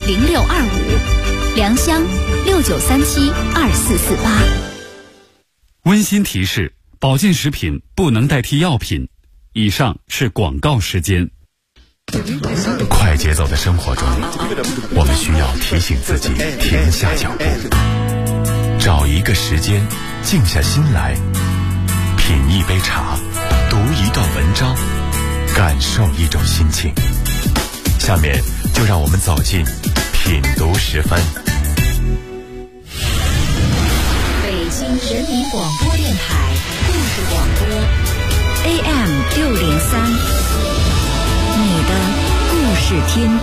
0625，良乡69372448。 温馨提示：保健食品不能代替药品。以上是广告时间。 快节奏的生活中，我们需要提醒自己停下脚步，找一个时间静下心来，品一杯茶，读一段文章，感受一种心情。下面就让我们走进品读10分。 北京人民广播电台故事广播 AM603，你的故事天地。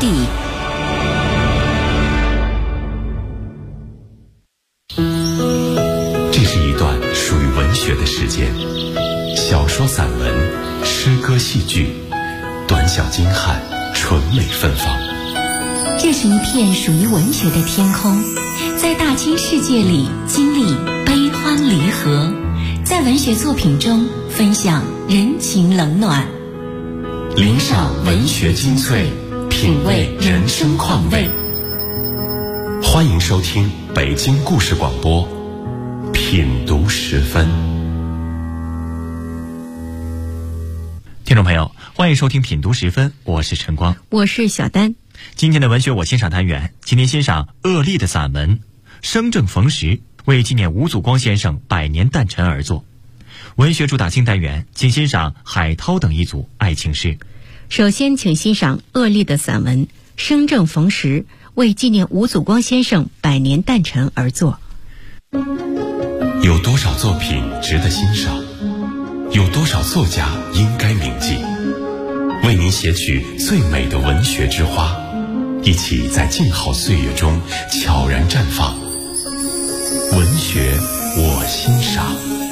这是一段属于文学的时间，小说、散文、诗歌、戏剧，短小精悍，纯美芬芳。 这是一片属于文学的天空，在大千世界里经历悲欢离合，在文学作品中分享人情冷暖， 领赏文学精粹，品味人生况味。欢迎收听北京故事广播品读10分。 听众朋友，欢迎收听品读10分，我是陈光， 我是小丹。 今天的文学我欣赏单元，今天欣赏鄂立的散文《生正逢时》，为纪念吴祖光先生100年诞辰而作。文学主打清单元，请欣赏海涛等一组爱情诗。 首先请欣赏鄂立的散文《生正逢时》，为纪念吴祖光先生100年诞辰而作。 有多少作品值得欣赏？有多少作家应该铭记？为您写取最美的文学之花，一起在静好岁月中悄然绽放。文学我欣赏。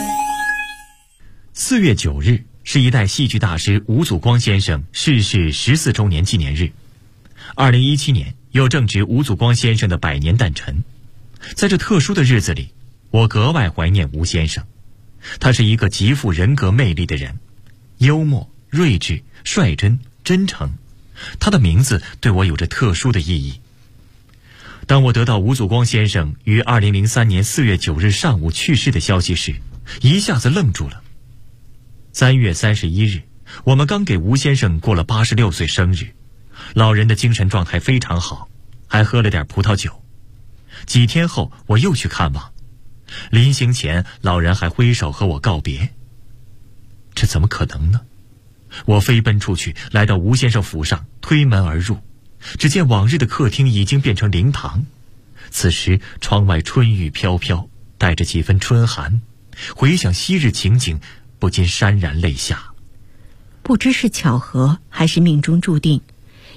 4月9日是一代戏剧大师吴祖光先生逝世14周年纪念日。2017年又正值吴祖光先生的100年诞辰。在这特殊的日子里，我格外怀念吴先生。他是一个极富人格魅力的人，幽默、睿智、率真、真诚。他的名字对我有着特殊的意义。当我得到吴祖光先生于2003年4月9日上午去世的消息时，一下子愣住了。3月31日，我们刚给吴先生过了86岁生日，老人的精神状态非常好，还喝了点葡萄酒。几天后，我又去看望，临行前，老人还挥手和我告别。这怎么可能呢？我飞奔出去，来到吴先生府上，推门而入，只见往日的客厅已经变成灵堂。此时窗外春雨飘飘，带着几分春寒，回想昔日情景，不禁潸然泪下。 不知是巧合还是命中注定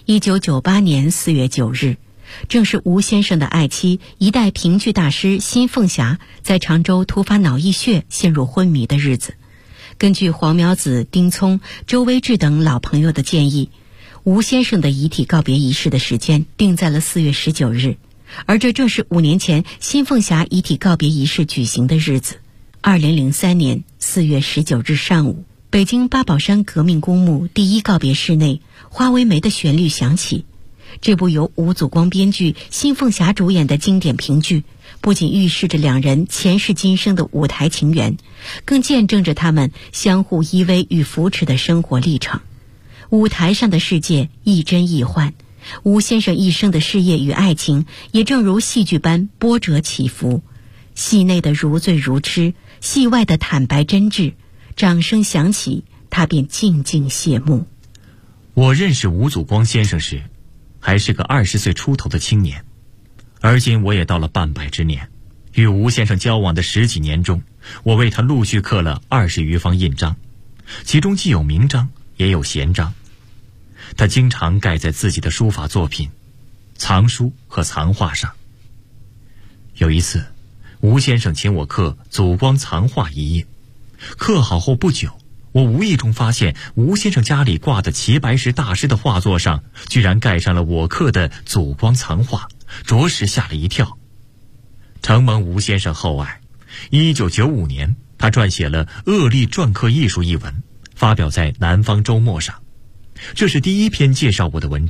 ，1998年4月9日，正是吴先生的爱妻、一代评剧大师辛凤霞在常州突发脑溢血陷入昏迷的日子。根据黄苗子、丁聪、周威志等老朋友的建议，吴先生的遗体告别仪式的时间定在了4月19日，而这正是5年前辛凤霞遗体告别仪式举行的日子。2003年4月19日上午，北京八宝山革命公墓第一告别式内，花为媒的旋律响起。这部由吴祖光编剧、辛凤霞主演的经典评剧，不仅预示着两人前世今生的舞台情缘，更见证着他们相互依偎与扶持的生活历程。舞台上的世界亦真亦幻，吴先生一生的事业与爱情也正如戏剧般波折起伏。戏内的如醉如痴，戏外的坦白真挚，掌声响起，他便静静谢幕。 我认识吴祖光先生时，还是个20岁出头的青年，而今我也到了半百之年。与吴先生交往的10几年中，我为他陆续刻了20余方印章，其中既有名章，也有闲章。他经常盖在自己的书法作品、藏书和藏画上。有一次，吴先生请我刻祖光藏画一页，刻好后不久，我无意中发现吴先生家里挂的齐白石大师的画作上，居然盖上了我刻的祖光藏画，着实吓了一跳。承蒙吴先生厚爱，1995年他撰写了《鄂立篆刻艺术》一文，发表在《南方周末》上。这是第一篇介绍我的文章，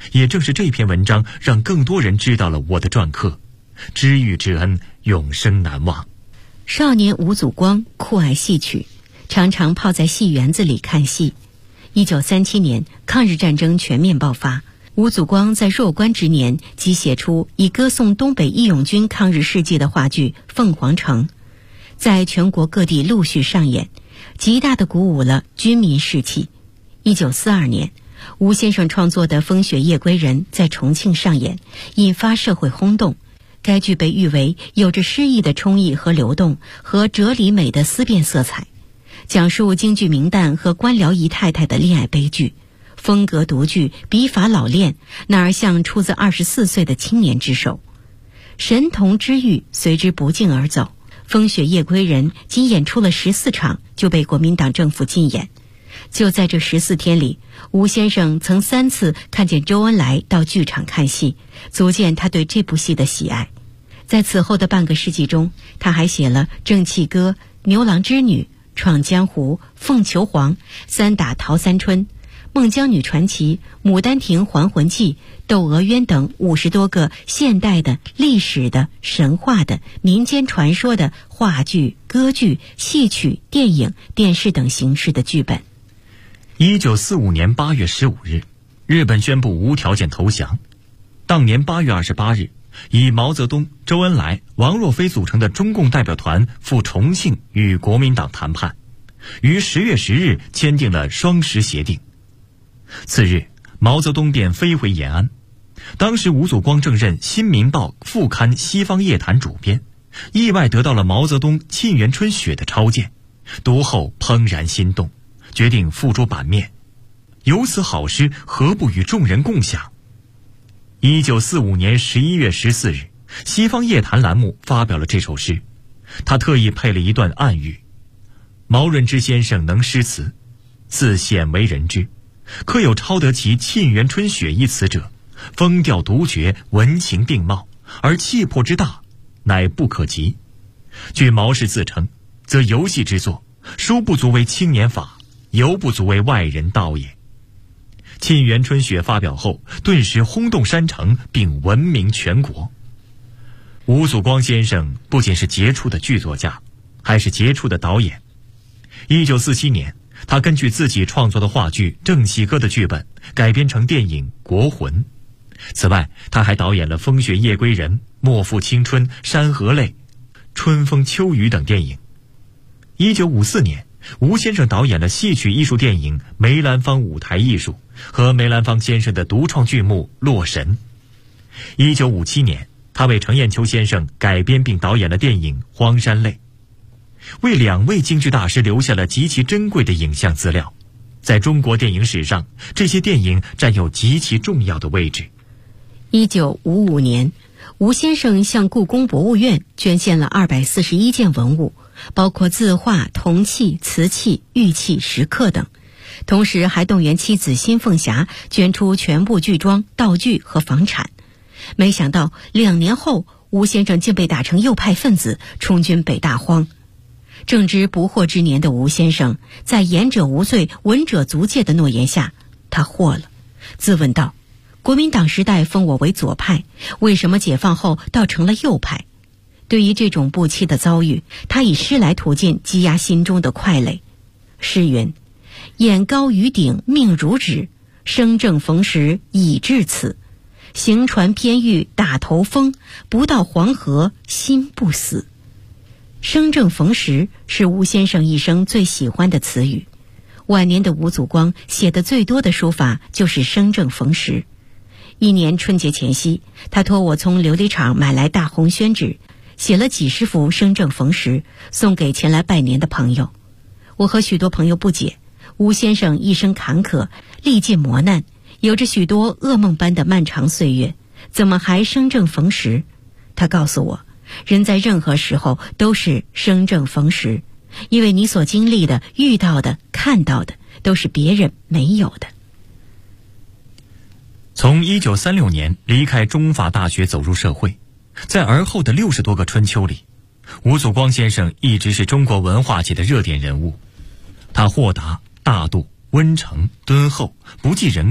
也正是这篇文章让更多人知道了我的篆刻，知遇之恩永生难忘。 少年吴祖光酷爱戏曲，常常泡在戏园子里看戏。1937年，抗日战争全面爆发，吴祖光在弱冠之年即写出以歌颂东北义勇军抗日事迹的话剧《凤凰城》，在全国各地陆续上演，极大地鼓舞了军民士气。1942年，吴先生创作的《风雪夜归人》在重庆上演，引发社会轰动。该剧被誉为有着诗意的冲意和流动，和哲理美的思辨色彩，讲述京剧名旦和官僚姨太太的恋爱悲剧，风格独具，笔法老练，哪儿像出自24岁的青年之手。神童之誉随之不胫而走，《风雪夜归人》仅演出了14场就被国民党政府禁演。就在这14天里，吴先生曾3次看见周恩来到剧场看戏，足见他对这部戏的喜爱。在此后的半个世纪中，他还写了《正气歌》《牛郎织女》《闯江湖》《凤求凰》《三打陶三春》《孟姜女传奇》《牡丹亭还魂记》《窦娥冤》等50多个现代的、历史的、神话的、民间传说的话剧、歌剧、戏曲、电影、电视等形式的剧本。 1945年8月15日，日本宣布无条件投降。当年8月28日，以毛泽东、周恩来、王若飞组成的中共代表团赴重庆与国民党谈判，于10月10日签订了双十协定。次日，毛泽东便飞回延安。当时吴祖光正任《新民报》副刊《西方夜谈》主编，意外得到了毛泽东《沁园春雪》的抄件，读后怦然心动，决定付诸版面。有此好诗，何不与众人共享？1945年11月14日，《西方夜谈》栏目发表了这首诗，他特意配了一段暗语：毛润之先生能诗词，自鲜为人知，可有抄得其《沁园春雪》一词者，风调独绝，文情并茂，而气魄之大，乃不可及。据毛氏自称，则游戏之作，书不足为青年法，犹不足为外人道也。《沁园春雪》发表后，顿时轰动山城，并闻名全国。吴祖光先生不仅是杰出的剧作家，还是杰出的导演。1947年，他根据自己创作的话剧《正气歌》的剧本改编成电影《国魂》。此外，他还导演了《风雪夜归人》《莫负青春》《山河泪》《春风秋雨》等电影。1954年，吴先生导演了戏曲艺术电影《梅兰芳舞台艺术》和梅兰芳先生的独创剧目《洛神》。1957年，他为程砚秋先生改编并导演了电影《荒山泪》，为2位京剧大师留下了极其珍贵的影像资料。在中国电影史上，这些电影占有极其重要的位置。 1955年，吴先生向故宫博物院捐献了241件文物，包括字画、铜器、瓷器、玉器、石刻等，同时还动员妻子辛凤霞捐出全部剧装、道具和房产。没想到2年后，吴先生竟被打成右派分子，充军北大荒。正值不惑之年的吴先生，在言者无罪，闻者足戒的诺言下，他惑了，自问道：国民党时代封我为左派，为什么解放后倒成了右派？对于这种不期的遭遇，他以诗来途径积压心中的快累。诗云：眼高于顶命如纸，生正逢时已至此，行船偏遇打头风，不到黄河心不死。生正逢时是吴先生一生最喜欢的词语。晚年的吴祖光写的最多的书法就是生正逢时。一年春节前夕，他托我从琉璃厂买来大红宣纸，写了几十幅生正逢时，送给前来拜年的朋友。我和许多朋友不解，吴先生一生坎坷，历尽磨难，有着许多噩梦般的漫长岁月，怎么还生正逢时？他告诉我，人在任何时候都是生正逢时，因为你所经历的、遇到的、看到的，都是别人没有的。 从1936年离开中法大学走入社会，在而后的60多个春秋里，吴祖光先生一直是中国文化界的热点人物。他豁达、大度、温诚、敦厚，不计人过，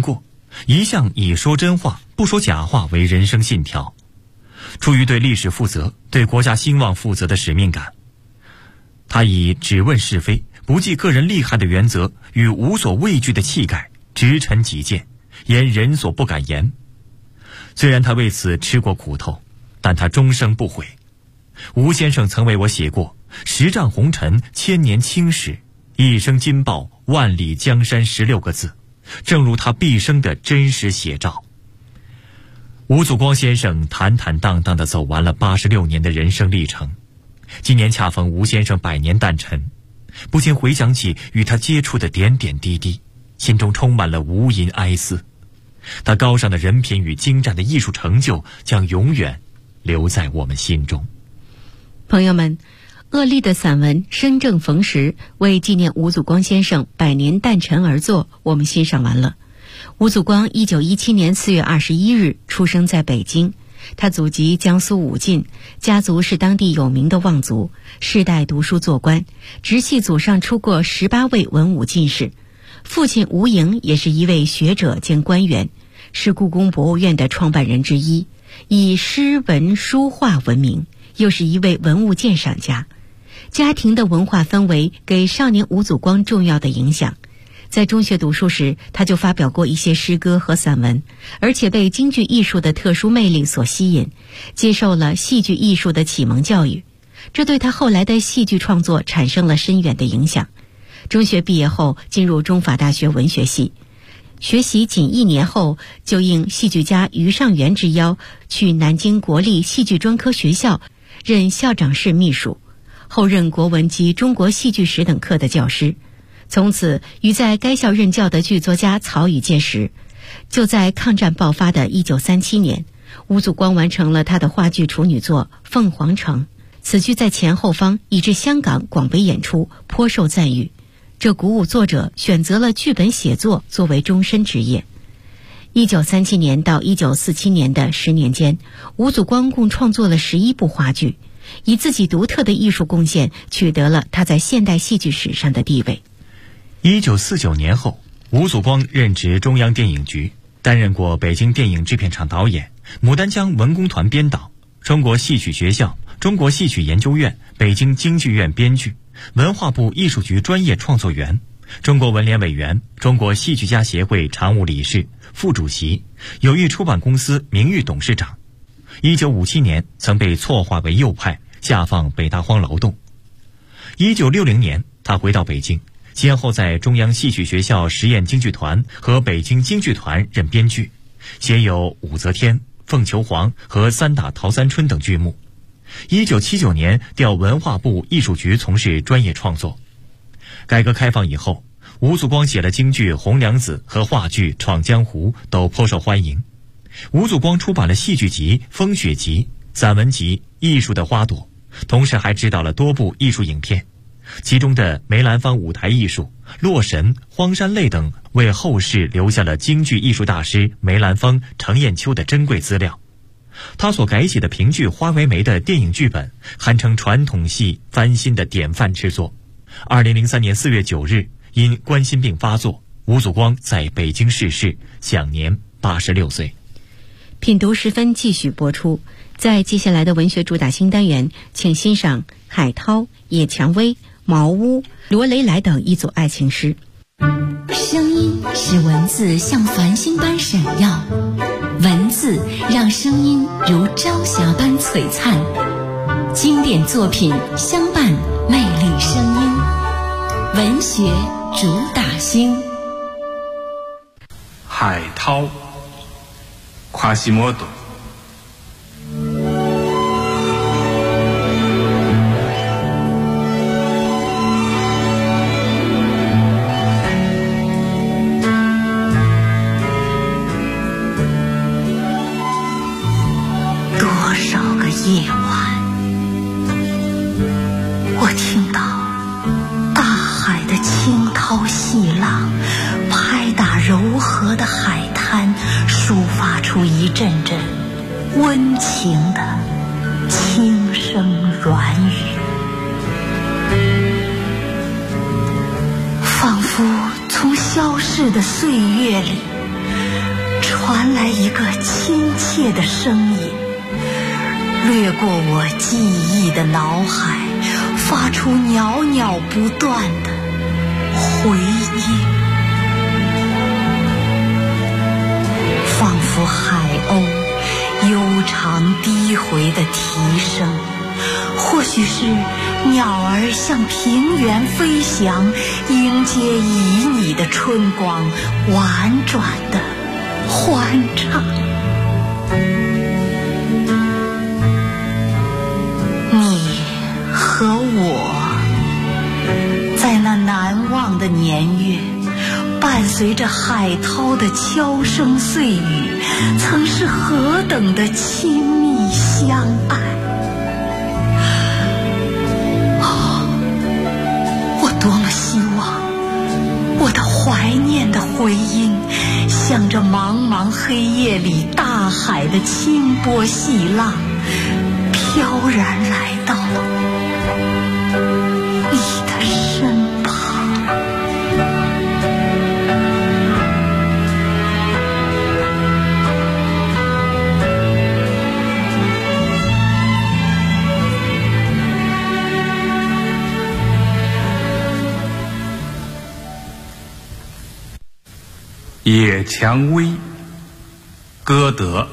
一向以说真话、不说假话为人生信条。出于对历史负责、对国家兴亡负责的使命感，他以只问是非、不计个人利害的原则与无所畏惧的气概，直陈己见，言人所不敢言。虽然他为此吃过苦头，但他终生不悔。吴先生曾为我写过10丈红尘，千年青史，一生金报，万里江山16个字，正如他毕生的真实写照。吴祖光先生坦坦荡荡地走完了86年的人生历程。今年恰逢吴先生100年诞辰，不禁回想起与他接触的点点滴滴，心中充满了无垠哀思。他高尚的人品与精湛的艺术成就将永远留在我们心中。 朋友们，鄂立的散文《生正逢时》为纪念吴祖光先生100年诞辰而作，我们欣赏完了。吴祖光1917年4月21日出生在北京，他祖籍江苏武进，家族是当地有名的望族，世代读书做官，直系祖上出过18位文武进士。父亲吴莹也是一位学者兼官员，是故宫博物院的创办人之一，以诗文书画闻名，又是一位文物鉴赏家。家庭的文化氛围给少年吴祖光重要的影响。在中学读书时，他就发表过一些诗歌和散文，而且被京剧艺术的特殊魅力所吸引，接受了戏剧艺术的启蒙教育，这对他后来的戏剧创作产生了深远的影响。中学毕业后进入中法大学文学系，学习仅1年后就应戏剧家于尚元之邀去南京国立戏剧专科学校任校长室秘书，后任国文及中国戏剧史等课的教师。从此与在该校任教的剧作家曹禺结识。就在抗战爆发的1937年，吴祖光完成了他的话剧处女作《凤凰城》，此剧在前后方以至香港广为演出，颇受赞誉。这鼓舞作者选择了剧本写作作为终身职业。1937年到1947年的10年间，吴祖光共创作了11部话剧，以自己独特的艺术贡献取得了他在现代戏剧史上的地位。 1949年后，吴祖光任职中央电影局，担任过北京电影制片厂导演、牡丹江文工团编导、中国戏曲学校、中国戏曲研究院、北京京剧院编剧、文化部艺术局专业创作员、中国文联委员、中国戏剧家协会常务理事、副主席、友谊出版公司名誉董事长。1957年曾被错划为右派，下放北大荒劳动。1960年他回到北京，先后在中央戏曲学校实验京剧团和北京京剧团任编剧，写有《武则天》、《凤求凰》和《三打陶三春》等剧目。1979年调文化部艺术局从事专业创作。改革开放以后，吴祖光写了京剧《红娘子》和话剧《闯江湖》，都颇受欢迎。吴祖光出版了戏剧集《风雪集》、散文集《艺术的花朵》，同时还执导了多部艺术影片，其中的梅兰芳舞台艺术、洛神、荒山泪等为后世留下了京剧艺术大师梅兰芳、程砚秋的珍贵资料。他所改写的评剧《花为媒》的电影剧本，堪称传统戏翻新的典范之作。2003年4月9日，因冠心病发作，吴祖光在北京逝世，享年86岁。 品读时分继续播出。在接下来的文学主打新单元，请欣赏海涛、叶蔷薇、茅屋、罗雷莱等一组爱情诗。 声音使文字像繁星般闪耀，文字让声音如朝霞般璀璨。经典作品相伴，魅力声音，文学主打星。 海涛，夸西莫多。 夜晚，我听到大海的惊涛细浪拍打柔和的海滩，抒发出一阵阵温情的轻声软语，仿佛从消逝的岁月里传来一个亲切的声音，掠过我记忆的脑海，发出袅袅不断的回音，仿佛海鸥悠长低回的啼声，或许是鸟儿向平原飞翔，迎接旖旎的春光，婉转的欢唱。你和我在那难忘的年月，伴随着海涛的悄声碎语，曾是何等的亲密相爱。我多么希望我的怀念的回音，向着茫茫黑夜里大海的清波细浪，飘然来到你的身旁。 野蔷薇，歌德。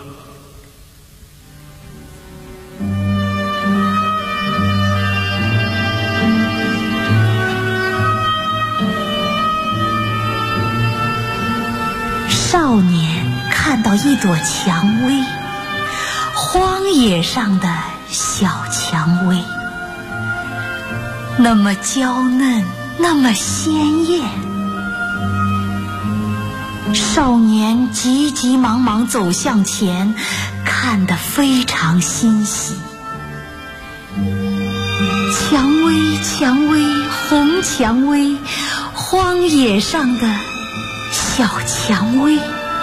少年看到一朵蔷薇，荒野上的小蔷薇，那么娇嫩，那么鲜艳。少年急急忙忙走向前，看得非常欣喜。蔷薇，蔷薇，红蔷薇，荒野上的小蔷薇。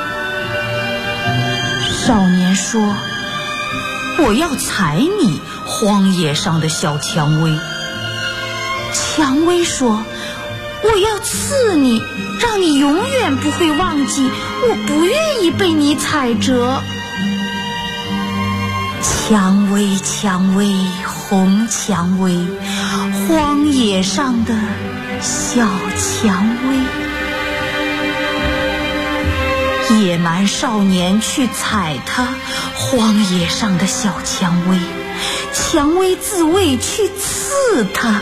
少年说：“我要采你，荒野上的小蔷薇。”蔷薇说：“我要刺你，让你永远不会忘记，我不愿意被你踩折。”蔷薇，蔷薇，红蔷薇，荒野上的小蔷薇。野蛮少年去采它，荒野上的小蔷薇，蔷薇自卫去刺它，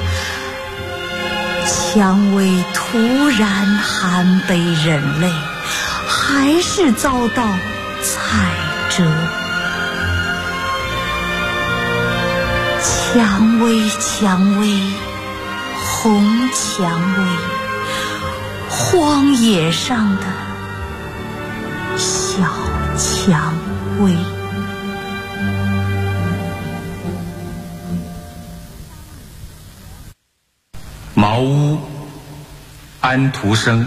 蔷薇突然含悲忍泪，还是遭到踩折。蔷薇，蔷薇，红蔷薇，荒野上的小蔷薇。 茅屋，安徒生。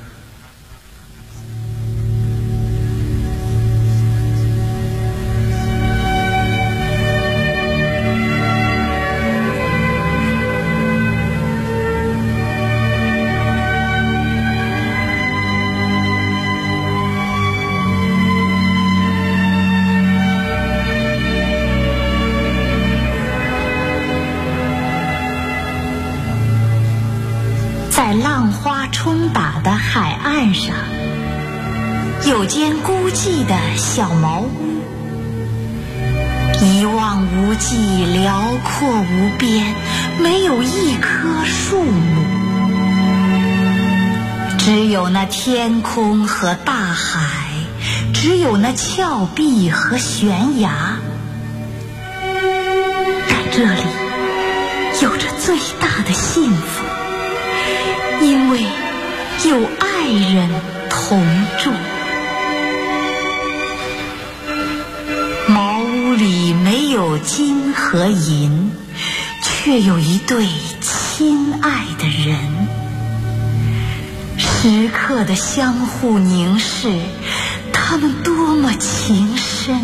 在浪花冲打的海岸上，有间孤寂的小茅屋，一望无际，辽阔无边，没有一棵树木，只有那天空和大海，只有那峭壁和悬崖。但这里有着最大的幸福，因为有爱人同住。茅屋里没有金和银，却有一对亲爱的人，时刻的相互凝视，他们多么情深。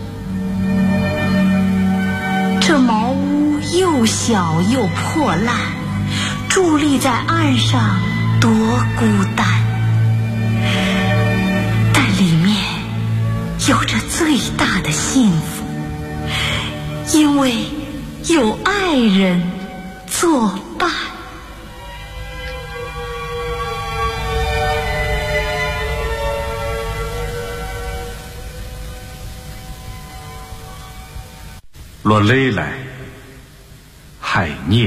这茅屋又小又破烂，伫立在岸上多孤单，但里面最大的幸福，因为有爱人作伴。 落雷来，海涅。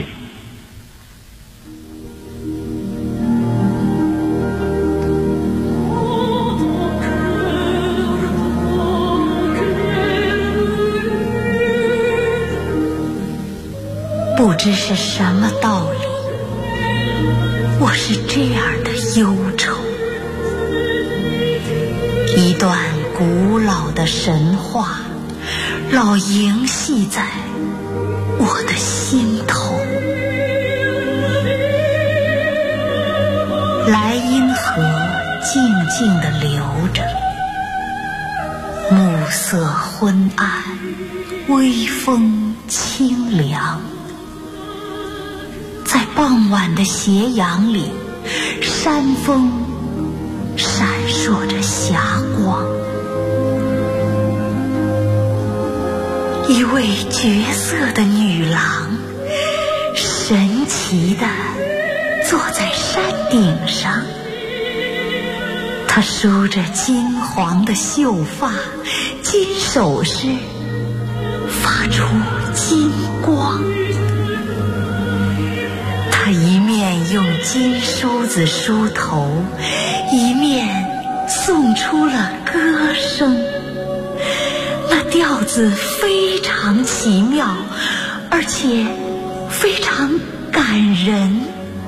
不知是什么道理，我是这样的忧愁。一段古老的神话，老萦系在我的心头。莱茵河静静地流着，暮色昏暗，微风清凉。在傍晚的斜阳里，山峰闪烁着霞光。一位绝色的女郎，神奇地坐在山顶上。她梳着金黄的秀发，金首饰发出金光。他一面用金梳子梳头，一面送出了歌声。那调子非常奇妙，而且非常感人。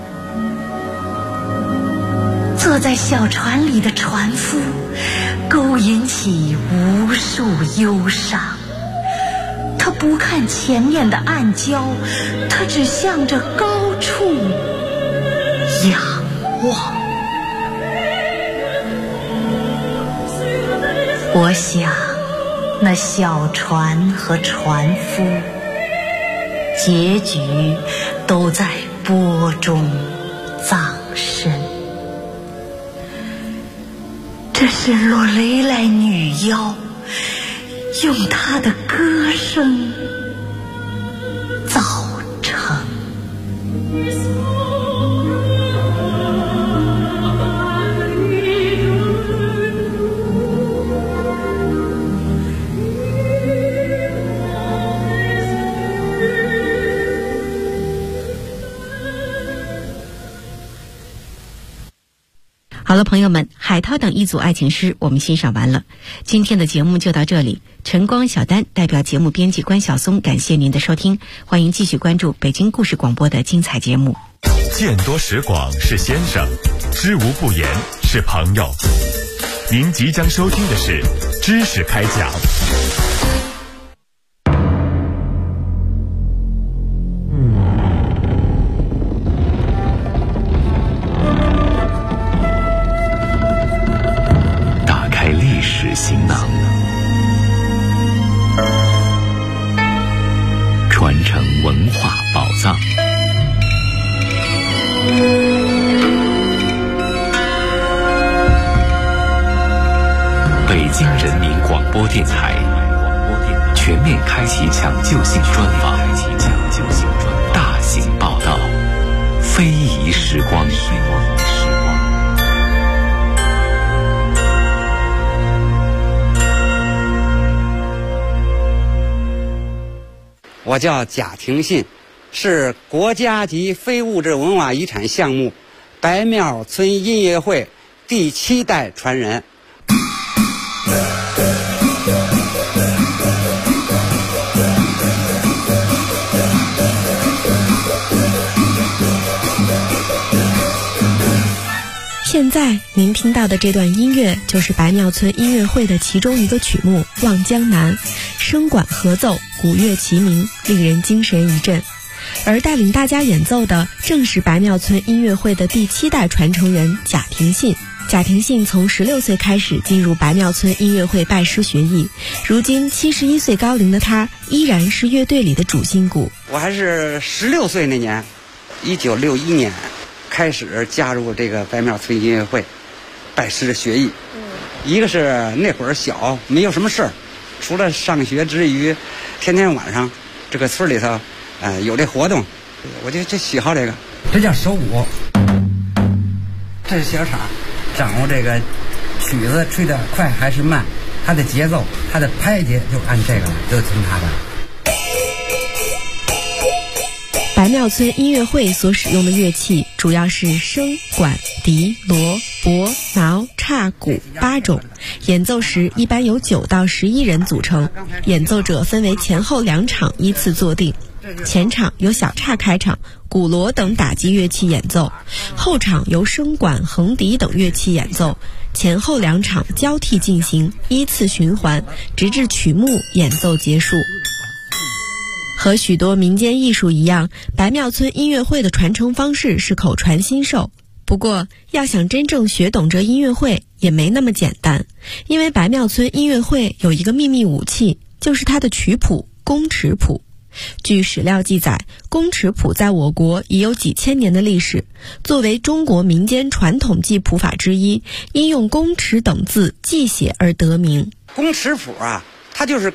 坐在小船里的船夫勾引起无数忧伤。他不看前面的暗礁，他只向着高处仰望。我想，那小船和船夫，结局都在波中葬身。这是洛雷莱女妖用她的歌声造成。 好了，朋友们，海涛等一组爱情诗我们欣赏完了，今天的节目就到这里。晨光小丹代表节目编辑关晓松，感谢您的收听，欢迎继续关注北京故事广播的精彩节目。 见多识广是先生，知无不言是朋友。您即将收听的是知识开讲。 行囊，传承文化宝藏。北京人民广播电台全面开启抢救性专访，大型报道，非遗时光。 我叫贾廷信，是国家级非物质文化遗产项目白庙村音乐会第7代传人。 现在您听到的这段音乐就是白庙村音乐会的其中一个曲目《望江南》，声管合奏，鼓乐齐鸣，令人精神一振。而带领大家演奏的正是白庙村音乐会的第7代传承人贾廷信。贾廷信从16岁开始进入白庙村音乐会拜师学艺，如今71岁高龄的他依然是乐队里的主心骨。 我还是16岁那年，1961年开始加入这个白庙村音乐会，拜师学艺。一个是那会儿小，没有什么事儿， 除了上学之余，天天晚上这个村里头，有这活动，我就喜好这个。这叫手鼓，这是小厂，掌握这个曲子吹得快还是慢，它的节奏，它的拍节就按这个了，就听它的。 白庙村音乐会所使用的乐器主要是笙、管、笛、锣、钹、挠、叉、鼓8种，演奏时一般由9到11人组成，演奏者分为前后2场依次坐定。前场由小叉开场，鼓锣等打击乐器演奏，后场由笙管、横笛等乐器演奏，前后2场交替进行，依次循环，直至曲目演奏结束。和许多民间艺术一样，白庙村音乐会的传承方式是口传心授。不过，要想真正学懂这音乐会也没那么简单，因为白庙村音乐会有一个秘密武器，就是它的曲谱宫尺谱。据史料记载，宫尺谱在我国已有几千年的历史，作为中国民间传统记谱法之一，因用宫尺等字记写而得名。 宫尺谱啊，它就是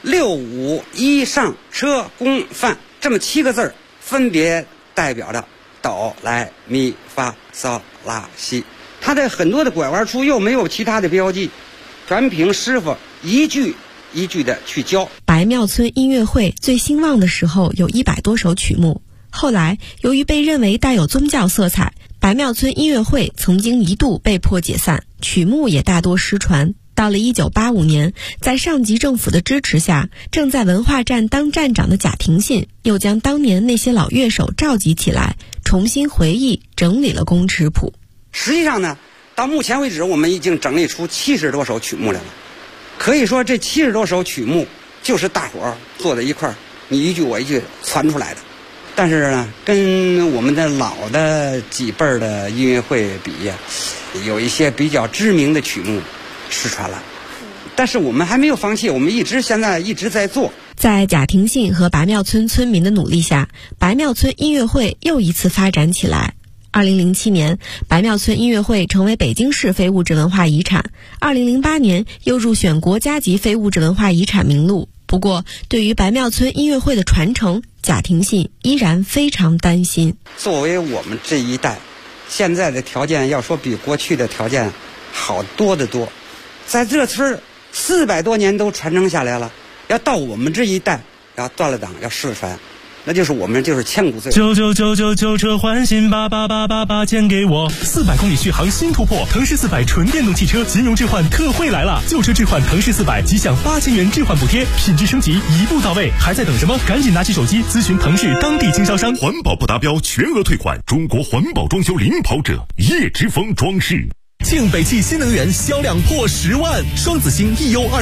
6、5、1上车宫范这么7个字，分别代表着哆来咪发嗦拉西。它的很多的拐弯处又没有其他的标记，全凭师傅一句一句的去教。 白庙村音乐会最兴旺的时候有100多首曲目，后来由于被认为带有宗教色彩，白庙村音乐会曾经一度被迫解散，曲目也大多失传。到了1985年，在上级政府的支持下，正在文化站当站长的贾廷信又将当年那些老乐手召集起来，重新回忆整理了宫尺谱。 实际上呢，到目前为止我们已经整理出70多首曲目来了。可以说这70多首曲目就是大伙儿坐在一块儿，你一句我一句传出来的。但是呢，跟我们的老的几辈儿的音乐会比呀，有一些比较知名的曲目失传了，但是我们还没有放弃，我们现在一直在做。 在贾廷信和白庙村村民的努力下，白庙村音乐会又一次发展起来。2007年，白庙村音乐会成为北京市非物质文化遗产，2008年又入选国家级非物质文化遗产名录。不过，对于白庙村音乐会的传承，贾廷信依然非常担心。 作为我们这一代，现在的条件要说比过去的条件好多得多，在这村400多年都传承下来了，要到我们这一代要断了档，要失传，那就是我们就是千古罪。 99999旧车换新，88888钱给我。400公里续航新突破，腾势400纯电动汽车金融置换特惠来了，旧车置换腾势400即享8000元置换补贴，品质升级一步到位，还在等什么？赶紧拿起手机咨询腾势当地经销商。 环保不达标全额退款，中国环保装修领跑者叶之峰装饰。 庆北汽新能源销量破10万，双子星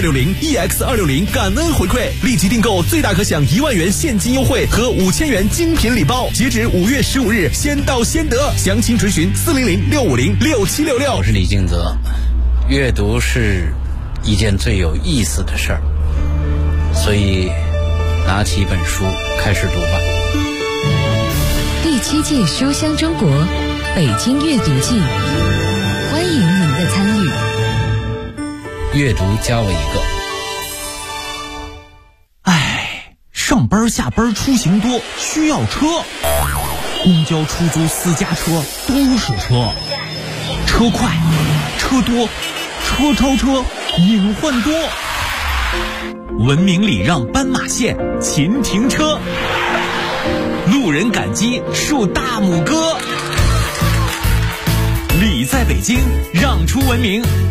EU260、EX260 感恩回馈，立即订购最大可享1万元现金优惠和5000元精品礼包，截止5月15日，先到先得。详情垂询400-650-6766。 我是李敬泽，阅读是一件最有意思的事儿，所以拿起一本书开始读吧。 第7届书香中国北京阅读季，欢迎您的参与。 阅读加我一个。 上班下班出行多，需要车。公交、出租、私家车都是车，车快，车多，车超车，隐患多。文明礼让斑马线，勤停车。路人感激，竖大拇哥。礼在北京，让出文明。